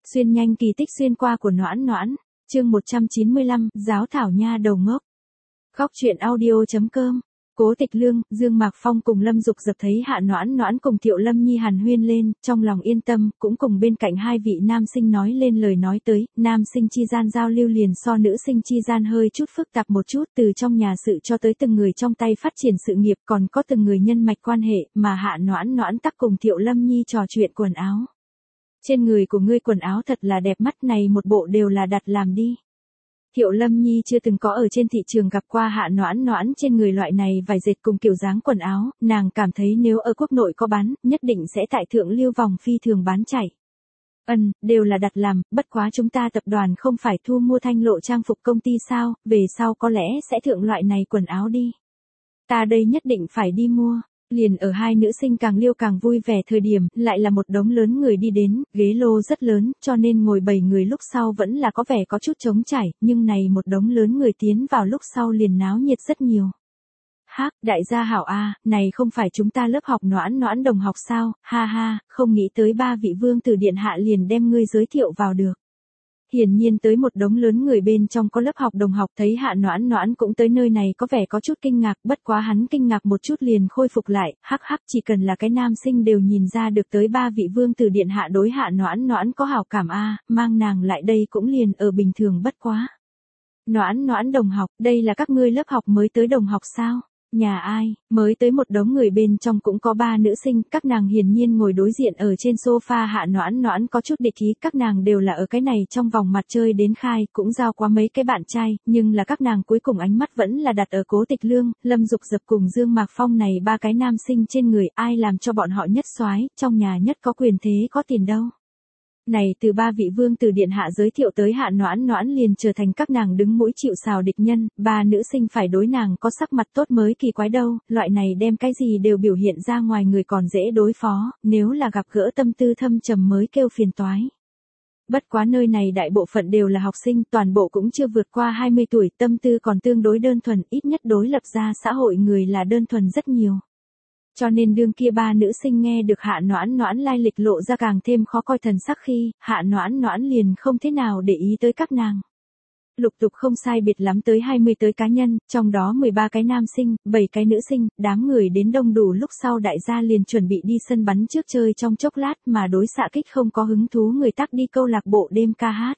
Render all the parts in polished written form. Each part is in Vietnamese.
Xuyên nhanh kỳ tích xuyên qua của Noãn Noãn, chương 195, giáo thảo nha đầu ngốc. Góc truyện audio.com. Cố Tịch Lương, Dương Mạc Phong cùng Lâm Dục Dập thấy Hạ Noãn Noãn cùng Thiệu Lâm Nhi hàn huyên lên, trong lòng yên tâm, cũng cùng bên cạnh hai vị nam sinh nói lên lời nói tới, nam sinh chi gian giao lưu liền so nữ sinh chi gian hơi chút phức tạp một chút, từ trong nhà sự cho tới từng người trong tay phát triển sự nghiệp, còn có từng người nhân mạch quan hệ, mà Hạ Noãn Noãn tắc cùng Thiệu Lâm Nhi trò chuyện quần áo. Trên người của ngươi quần áo thật là đẹp mắt, này một bộ đều là đặt làm đi. Thiệu Lâm Nhi chưa từng có ở trên thị trường gặp qua Hạ Noãn Noãn trên người loại này vải dệt cùng kiểu dáng quần áo, nàng cảm thấy nếu ở quốc nội có bán, nhất định sẽ tại thượng lưu vòng phi thường bán chạy. Đều là đặt làm, bất quá chúng ta tập đoàn không phải thu mua Thanh Lộ trang phục công ty sao, về sau có lẽ sẽ thượng loại này quần áo đi. Ta đây nhất định phải đi mua. Liền ở hai nữ sinh càng liêu càng vui vẻ thời điểm, lại là một đống lớn người đi đến, ghế lô rất lớn, cho nên ngồi 7 người lúc sau vẫn là có vẻ có chút trống trải, nhưng này một đống lớn người tiến vào lúc sau liền náo nhiệt rất nhiều. Hắc, đại gia hảo a, này không phải chúng ta lớp học Noãn Noãn đồng học sao, ha ha, không nghĩ tới ba vị vương tử điện hạ liền đem ngươi giới thiệu vào được. Hiển nhiên tới một đống lớn người bên trong có lớp học đồng học thấy Hạ Noãn Noãn cũng tới nơi này có vẻ có chút kinh ngạc, bất quá hắn kinh ngạc một chút liền khôi phục lại, hắc hắc, chỉ cần là cái nam sinh đều nhìn ra được tới ba vị vương tử điện hạ đối Hạ Noãn Noãn có hảo cảm a, mang nàng lại đây cũng liền ở bình thường bất quá. Noãn Noãn đồng học, đây là các ngươi lớp học mới tới đồng học sao? Nhà ai, mới tới một đống người bên trong cũng có ba nữ sinh, các nàng hiển nhiên ngồi đối diện ở trên sofa. Hạ Noãn Noãn có chút địch ý, các nàng đều là ở cái này trong vòng mặt chơi đến khai, cũng giao qua mấy cái bạn trai, nhưng là các nàng cuối cùng ánh mắt vẫn là đặt ở Cố Tịch Lương, Lâm Dục Dập cùng Dương Mạc Phong này ba cái nam sinh trên người, ai làm cho bọn họ nhất soái, trong nhà nhất có quyền thế có tiền đâu. Này từ ba vị vương tử điện hạ giới thiệu tới Hạ Noãn Noãn liền trở thành các nàng đứng mũi chịu sào địch nhân, ba nữ sinh phải đối nàng có sắc mặt tốt mới kỳ quái đâu, loại này đem cái gì đều biểu hiện ra ngoài người còn dễ đối phó, nếu là gặp gỡ tâm tư thâm trầm mới kêu phiền toái. Bất quá nơi này đại bộ phận đều là học sinh, toàn bộ cũng chưa vượt qua 20 tuổi, tâm tư còn tương đối đơn thuần, ít nhất đối lập ra xã hội người là đơn thuần rất nhiều. Cho nên đương kia ba nữ sinh nghe được Hạ Noãn Noãn lai lịch lộ ra càng thêm khó coi thần sắc khi, Hạ Noãn Noãn liền không thế nào để ý tới các nàng. Lục tục không sai biệt lắm tới 20 tới cá nhân, trong đó 13 cái nam sinh, 7 cái nữ sinh, đám người đến đông đủ lúc sau đại gia liền chuẩn bị đi sân bắn trước chơi trong chốc lát mà đối xạ kích không có hứng thú người tắc đi câu lạc bộ đêm ca hát.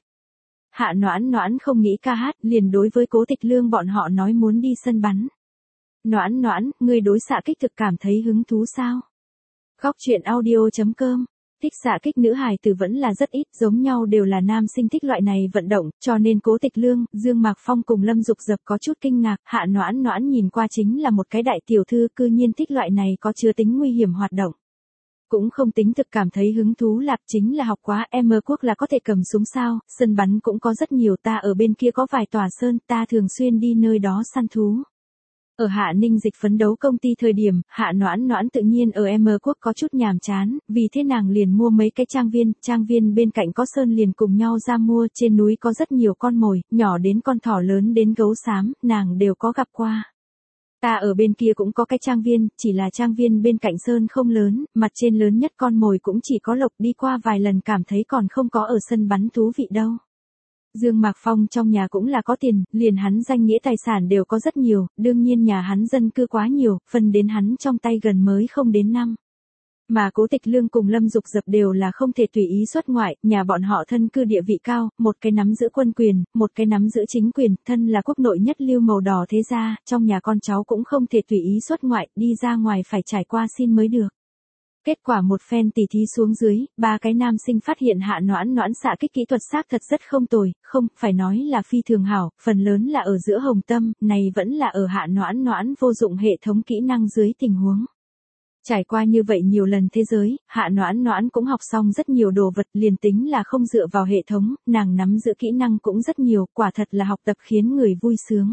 Hạ Noãn Noãn không nghĩ ca hát, liền đối với Cố Tịch Lương bọn họ nói muốn đi sân bắn. Noãn Noãn, ngươi đối xạ kích thực cảm thấy hứng thú sao? Góc truyện audio.com. Thích xạ kích nữ hài tử vẫn là rất ít, giống nhau đều là nam sinh thích loại này vận động, cho nên Cố Tịch Lương, Dương Mạc Phong cùng Lâm Dục Dập có chút kinh ngạc, Hạ Noãn Noãn nhìn qua chính là một cái đại tiểu thư, cư nhiên thích loại này có chứa tính nguy hiểm hoạt động. Cũng không tính thực cảm thấy hứng thú lạc, chính là học quá, em quốc là có thể cầm súng sao, sân bắn cũng có rất nhiều, ta ở bên kia có vài tòa sơn, ta thường xuyên đi nơi đó săn thú. Ở Hạ Ninh Dịch phấn đấu công ty thời điểm, Hạ Noãn Noãn tự nhiên ở quốc có chút nhàm chán, vì thế nàng liền mua mấy cái trang viên bên cạnh có sơn liền cùng nhau ra mua, trên núi có rất nhiều con mồi, nhỏ đến con thỏ lớn đến gấu xám, nàng đều có gặp qua. Ta ở bên kia cũng có cái trang viên, chỉ là trang viên bên cạnh sơn không lớn, mặt trên lớn nhất con mồi cũng chỉ có lộc, đi qua vài lần cảm thấy còn không có ở sân bắn thú vị đâu. Dương Mạc Phong trong nhà cũng là có tiền, liền hắn danh nghĩa tài sản đều có rất nhiều, đương nhiên nhà hắn dân cư quá nhiều, phân đến hắn trong tay gần mới không đến năm. Mà Cố Tịch Lương cùng Lâm Dục Dập đều là không thể tùy ý xuất ngoại, nhà bọn họ thân cư địa vị cao, một cái nắm giữ quân quyền, một cái nắm giữ chính quyền, thân là quốc nội nhất lưu màu đỏ thế gia, trong nhà con cháu cũng không thể tùy ý xuất ngoại, đi ra ngoài phải trải qua xin mới được. Kết quả một phen tỉ thí xuống dưới, ba cái nam sinh phát hiện Hạ Noãn Noãn xạ kích kỹ thuật xác thật rất không tồi, không, phải nói là phi thường hảo, phần lớn là ở giữa hồng tâm, này vẫn là ở Hạ Noãn Noãn vô dụng hệ thống kỹ năng dưới tình huống. Trải qua như vậy nhiều lần thế giới, Hạ Noãn Noãn cũng học xong rất nhiều đồ vật, liền tính là không dựa vào hệ thống, nàng nắm giữ kỹ năng cũng rất nhiều, quả thật là học tập khiến người vui sướng.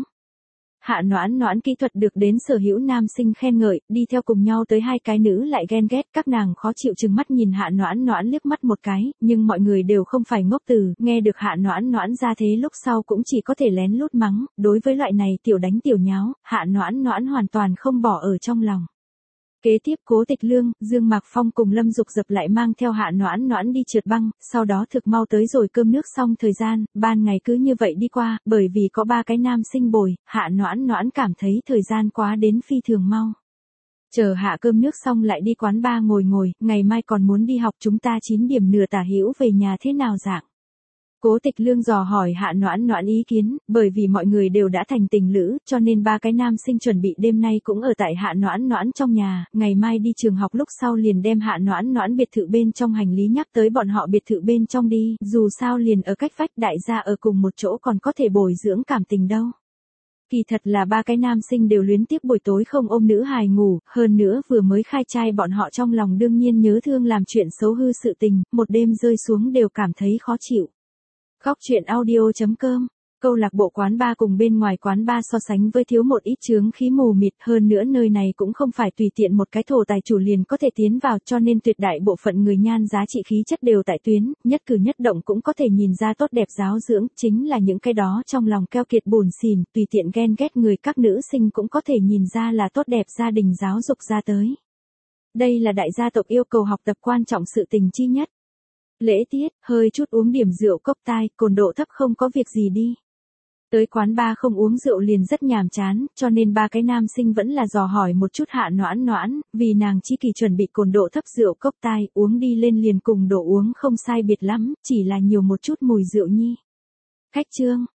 Hạ Noãn Noãn kỹ thuật được đến sở hữu nam sinh khen ngợi, đi theo cùng nhau tới hai cái nữ lại ghen ghét, các nàng khó chịu chừng mắt nhìn Hạ Noãn Noãn liếc mắt một cái, nhưng mọi người đều không phải ngốc từ, nghe được Hạ Noãn Noãn ra thế lúc sau cũng chỉ có thể lén lút mắng, đối với loại này tiểu đánh tiểu nháo, Hạ Noãn Noãn hoàn toàn không bỏ ở trong lòng. Kế tiếp Cố Tịch Lương, Dương Mạc Phong cùng Lâm Dục Dập lại mang theo Hạ Noãn Noãn đi trượt băng, sau đó thực mau tới rồi cơm nước xong thời gian, ban ngày cứ như vậy đi qua, bởi vì có 3 cái nam sinh bồi, Hạ Noãn Noãn cảm thấy thời gian quá đến phi thường mau. Chờ hạ cơm nước xong lại đi quán bar ngồi ngồi, ngày mai còn muốn đi học, chúng ta 9 điểm nửa tả hữu về nhà thế nào dạng. Cố Tịch Lương dò hỏi Hạ Noãn Noãn ý kiến, bởi vì mọi người đều đã thành tình lữ, cho nên 3 cái nam sinh chuẩn bị đêm nay cũng ở tại Hạ Noãn Noãn trong nhà, ngày mai đi trường học lúc sau liền đem Hạ Noãn Noãn biệt thự bên trong hành lý nhắc tới bọn họ biệt thự bên trong đi, dù sao liền ở cách vách, đại gia ở cùng một chỗ còn có thể bồi dưỡng cảm tình đâu. Kỳ thật là 3 cái nam sinh đều luyến tiếc buổi tối không ôm nữ hài ngủ, hơn nữa vừa mới khai trai bọn họ trong lòng đương nhiên nhớ thương làm chuyện xấu hư sự tình, một đêm rơi xuống đều cảm thấy khó chịu. Khóc chuyện audio.com. Câu lạc bộ quán bar cùng bên ngoài quán bar so sánh với thiếu một ít chướng khí mù mịt, hơn nữa nơi này cũng không phải tùy tiện một cái thổ tài chủ liền có thể tiến vào, cho nên tuyệt đại bộ phận người nhan giá trị khí chất đều tại tuyến, nhất cử nhất động cũng có thể nhìn ra tốt đẹp giáo dưỡng, chính là những cái đó trong lòng keo kiệt buồn xỉn, tùy tiện ghen ghét người các nữ sinh cũng có thể nhìn ra là tốt đẹp gia đình giáo dục ra tới. Đây là đại gia tộc yêu cầu học tập quan trọng sự tình chi nhất. Lễ tiết, hơi chút uống điểm rượu cốc tai, cồn độ thấp không có việc gì đi. Tới quán bar không uống rượu liền rất nhàm chán, cho nên 3 cái nam sinh vẫn là dò hỏi một chút Hạ Noãn Noãn, vì nàng chi kỳ chuẩn bị cồn độ thấp rượu cốc tai, uống đi lên liền cùng đồ uống không sai biệt lắm, chỉ là nhiều một chút mùi rượu nhi. Khách trương,